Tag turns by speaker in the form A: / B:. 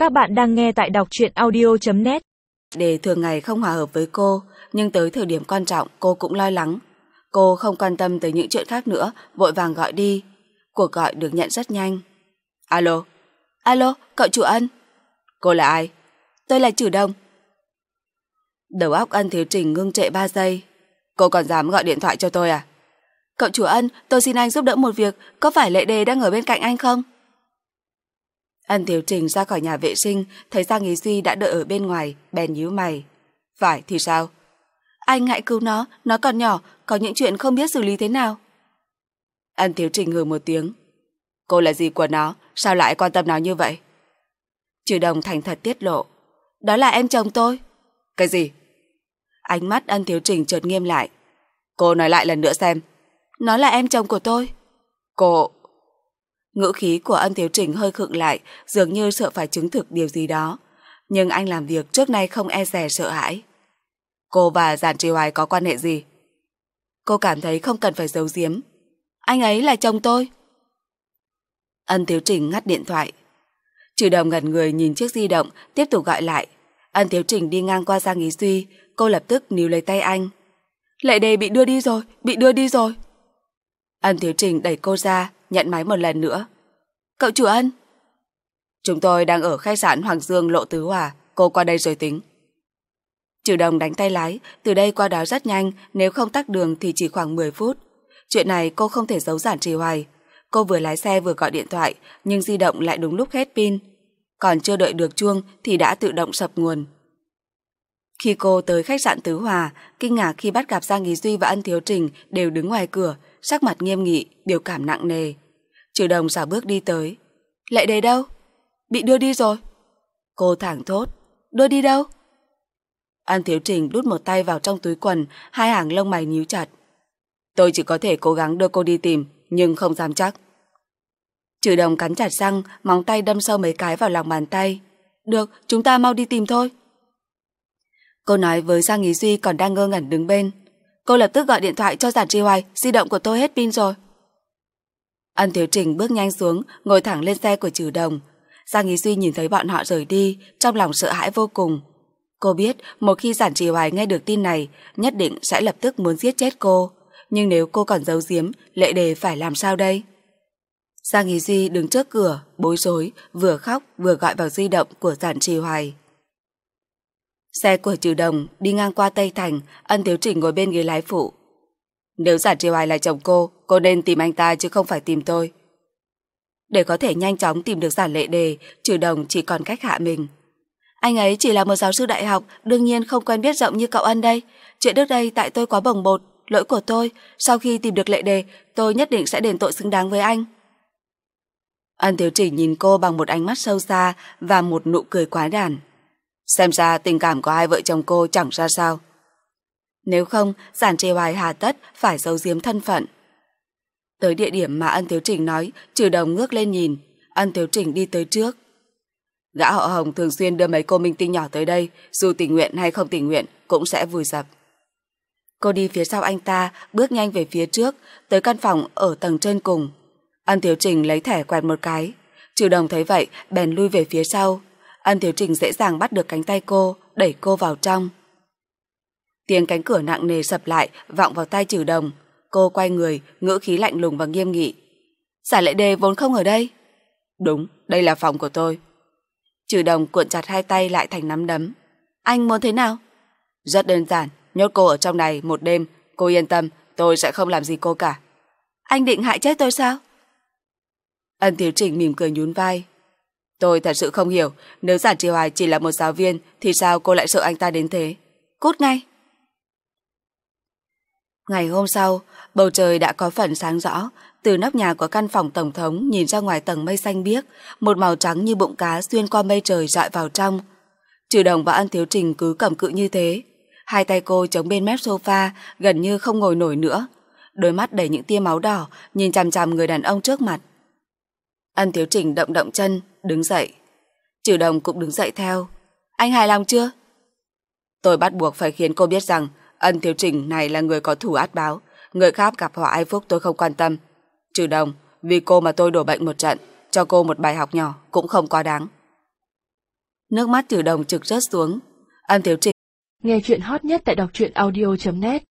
A: Các bạn đang nghe tại đọc truyện audio.net.
B: Đề thường ngày không hòa hợp với cô, nhưng tới thời điểm quan trọng cô cũng lo lắng. Cô không quan tâm tới những chuyện khác nữa, vội vàng gọi đi. Cuộc gọi được nhận rất nhanh. Alo. Alo, cậu chủ Ân. Cô là ai? Tôi là Trử Đồng. Đầu óc Ân Thiếu Trình ngưng trệ 3 giây. Cô còn dám gọi điện thoại cho tôi à? Cậu chủ Ân, tôi xin anh giúp đỡ một việc. Có phải Lệ Đề đang ở bên cạnh anh không? Ân Thiếu Trình ra khỏi nhà vệ sinh, thấy Giang Ý Duy đã đợi ở bên ngoài, bèn nhíu mày. Phải thì sao? Anh hãy cứu nó còn nhỏ, có những chuyện không biết xử lý thế nào. Ân Thiếu Trình hừ một tiếng. Cô là gì của nó, sao lại quan tâm nó như vậy? Trử Đồng thành thật tiết lộ. Đó là em chồng tôi. Cái gì? Ánh mắt Ân Thiếu Trình chợt nghiêm lại. Cô nói lại lần nữa xem. Nó là em chồng của tôi. Cô... Ngữ khí của Ân Thiếu Trình hơi khựng lại, dường như sợ phải chứng thực điều gì đó. Nhưng anh làm việc trước nay không e dè sợ hãi. Cô và Giản Trì Hoài có quan hệ gì? Cô cảm thấy không cần phải giấu giếm. Anh ấy là chồng tôi. Ân Thiếu Trình ngắt điện thoại. Trử Đồng ngẩn người nhìn chiếc di động, tiếp tục gọi lại. Ân Thiếu Trình đi ngang qua Giang Ý Duy, cô lập tức níu lấy tay anh. Lệ Đề bị đưa đi rồi. Ân Thiếu Trình đẩy cô ra, nhận máy một lần nữa. Cậu chủ Ân. Chúng tôi đang ở khách sạn Hoàng Dương Lộ Tứ Hòa, cô qua đây rồi tính. Trử Đồng đánh tay lái, từ đây qua đó rất nhanh, nếu không tắc đường thì chỉ khoảng 10 phút. Chuyện này cô không thể giấu Giản Trì Hoài. Cô vừa lái xe vừa gọi điện thoại, nhưng di động lại đúng lúc hết pin. Còn chưa đợi được chuông thì đã tự động sập nguồn. Khi cô tới khách sạn Tứ Hòa, kinh ngạc khi bắt gặp Giang Ý Duy và Ân Thiếu Trình đều đứng ngoài cửa, sắc mặt nghiêm nghị, biểu cảm nặng nề. Trử Đồng xảo bước đi tới. Lệ Đề đâu? Bị đưa đi rồi. Cô thảng thốt. Đưa đi đâu? Ân Thiếu Trình đút một tay vào trong túi quần, hai hàng lông mày nhíu chặt. Tôi chỉ có thể cố gắng đưa cô đi tìm, nhưng không dám chắc. Trử Đồng cắn chặt răng, móng tay đâm sâu mấy cái vào lòng bàn tay. Được, chúng ta mau đi tìm thôi. Cô nói với Giang Ý Duy còn đang ngơ ngẩn đứng bên. Cô lập tức gọi điện thoại cho Giản Trì Hoài, di động của tôi hết pin rồi. Ân Thiếu Trình bước nhanh xuống, ngồi thẳng lên xe của Trử Đồng. Giang Ý Duy nhìn thấy bọn họ rời đi, trong lòng sợ hãi vô cùng. Cô biết một khi Giản Trì Hoài nghe được tin này, nhất định sẽ lập tức muốn giết chết cô. Nhưng nếu cô còn giấu giếm, Lệ Đề phải làm sao đây? Giang Ý Duy đứng trước cửa, bối rối, vừa khóc vừa gọi vào di động của Giản Trì Hoài. Xe của Trử Đồng đi ngang qua Tây Thành, Ân Thiếu Trình ngồi bên ghế lái phụ. Nếu Giản Trì Hoài là chồng cô nên tìm anh ta chứ không phải tìm tôi. Để có thể nhanh chóng tìm được Giản Lệ Đề, Trử Đồng chỉ còn cách hạ mình. Anh ấy chỉ là một giáo sư đại học, đương nhiên không quen biết rộng như cậu Ân đây. Chuyện trước đây tại tôi quá bồng bột, lỗi của tôi. Sau khi tìm được Lệ Đề, tôi nhất định sẽ đền tội xứng đáng với anh. Ân Thiếu Trình nhìn cô bằng một ánh mắt sâu xa và một nụ cười quái đản. Xem ra tình cảm của hai vợ chồng cô chẳng ra sao. Nếu không, Giản Trì Hoài hà tất phải giấu giếm thân phận. Tới địa điểm mà Ân Thiếu Trình nói, Trử Đồng ngước lên nhìn. Ân Thiếu Trình đi tới trước. Gã họ Hồng thường xuyên đưa mấy cô minh tinh nhỏ tới đây, dù tình nguyện hay không tình nguyện cũng sẽ vùi dập. Cô đi phía sau anh ta, bước nhanh về phía trước, tới căn phòng ở tầng trên cùng. Ân Thiếu Trình lấy thẻ quẹt một cái. Trử Đồng thấy vậy, bèn lui về phía sau. Ân Thiếu Trình dễ dàng bắt được cánh tay cô, đẩy cô vào trong. Tiếng cánh cửa nặng nề sập lại, vọng vào tai Trử Đồng. Cô quay người, ngữ khí lạnh lùng và nghiêm nghị. Giản Lệ Đề vốn không ở đây. Đúng, đây là phòng của tôi. Trử Đồng cuộn chặt hai tay lại thành nắm đấm. Anh muốn thế nào? Rất đơn giản, nhốt cô ở trong này một đêm. Cô yên tâm, tôi sẽ không làm gì cô cả. Anh định hại chết tôi sao? Ân Thiếu Trình mỉm cười nhún vai. Tôi thật sự không hiểu, nếu Giản Trì Hoài chỉ là một giáo viên thì sao cô lại sợ anh ta đến thế? Cút ngay! Ngày hôm sau, bầu trời đã có phần sáng rõ. Từ nóc nhà của căn phòng tổng thống nhìn ra ngoài tầng mây xanh biếc, một màu trắng như bụng cá xuyên qua mây trời rọi vào trong. Trử Đồng và Ân Thiếu Trình cứ cầm cự như thế. Hai tay cô chống bên mép sofa, gần như không ngồi nổi nữa. Đôi mắt đầy những tia máu đỏ, nhìn chằm chằm người đàn ông trước mặt. Ân Thiếu Trình động động chân, đứng dậy. Trử Đồng cũng đứng dậy theo. Anh hài lòng chưa? Tôi bắt buộc phải khiến cô biết rằng Ân Thiếu Trình này là người có thù át báo. Người khác gặp họa ai phúc tôi không quan tâm. Trử Đồng, vì cô mà tôi đổ bệnh một trận, cho cô một bài học nhỏ cũng không quá đáng. Nước mắt Từ Đồng trực rớt xuống. Âm Tiếu Trinh
C: Nghe chuyện hot nhất tại đọc truyện audio.net